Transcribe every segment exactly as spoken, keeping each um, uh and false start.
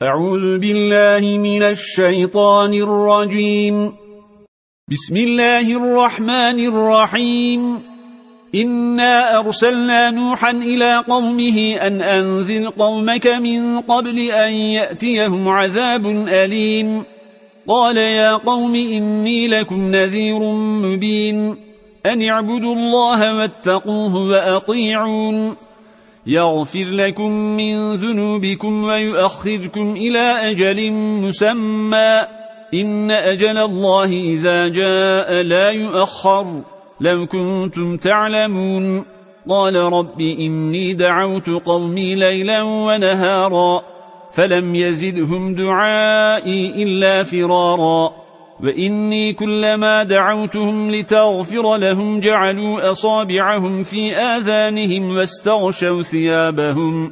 أعوذ بالله من الشيطان الرجيم. بسم الله الرحمن الرحيم. إنا أرسلنا نوحا إلى قومه أن أنذر قومك من قبل أن يأتيهم عذاب أليم. قال يا قوم إني لكم نذير مبين أن اعبدوا الله واتقوه وأطيعون يغفر لكم من ذنوبكم ويؤخركم إلى أجل مسمى إن أجل الله إذا جاء لا يؤخر لو كنتم تعلمون. قال رب إني دعوت قومي ليلا ونهارا فلم يزدهم دعائي إلا فرارا وإني كلما دعوتهم لتغفر لهم جعلوا أصابعهم في آذانهم واستغشوا ثيابهم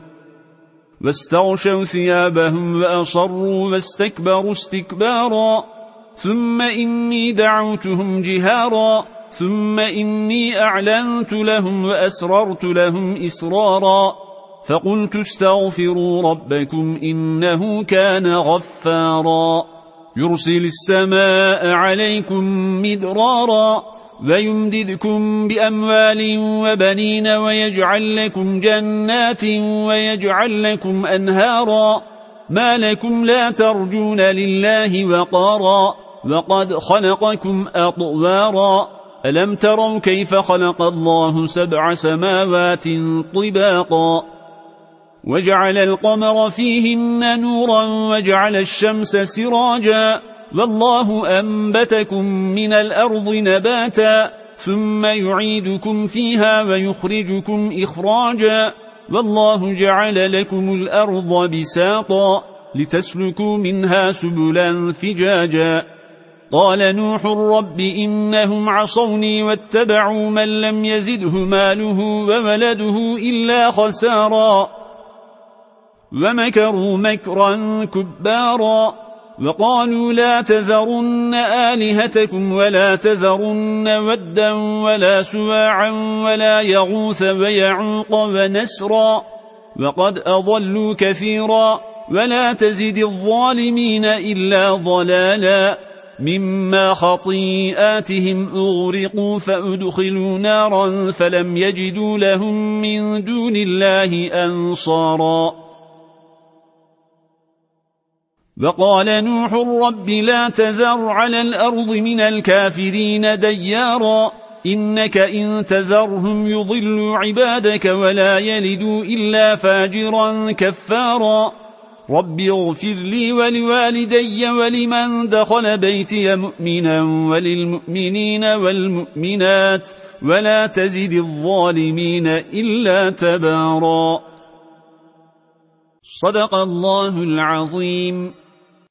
واستغشوا ثيابهم وأصروا واستكبروا استكبارا ثم إني دعوتهم جهارا ثم إني أعلنت لهم وأسررت لهم إسرارا فقلت استغفروا ربكم إنه كان غفارا يرسل السماء عليكم مدرارا ويمددكم بأموال وبنين ويجعل لكم جنات ويجعل لكم أنهارا ما لكم لا ترجون لله وقارا وقد خلقكم أطوارا ألم تروا كيف خلق الله سبع سماوات طباقا وجعل القمر فيهن نورا وجعل الشمس سراجا والله أنبتكم من الأرض نباتا ثم يعيدكم فيها ويخرجكم إخراجا والله جعل لكم الأرض بساطا لتسلكوا منها سبلا فجاجا. قال نوح رب إنهم عصوني واتبعوا من لم يزده ماله وولده إلا خسارا ومكروا مكرا كبارا وقالوا لا تذرن آلهتكم ولا تذرن ودا ولا سواعا ولا يغوث ويعوق ونسرا وقد أضلوا كثيرا ولا تزد الظالمين إلا ضلالا مما خطيئاتهم أغرقوا فأدخلوا نارا فلم يجدوا لهم من دون الله أنصارا. وقال نوح رب لا تذر على الأرض من الكافرين ديارا إنك إن تذرهم يضلوا عبادك ولا يلدوا إلا فاجرا كفارا. رب اغفر لي ولوالدي ولمن دخل بيتي مؤمنا وللمؤمنين والمؤمنات ولا تزد الظالمين إلا تبارا. صدق الله العظيم.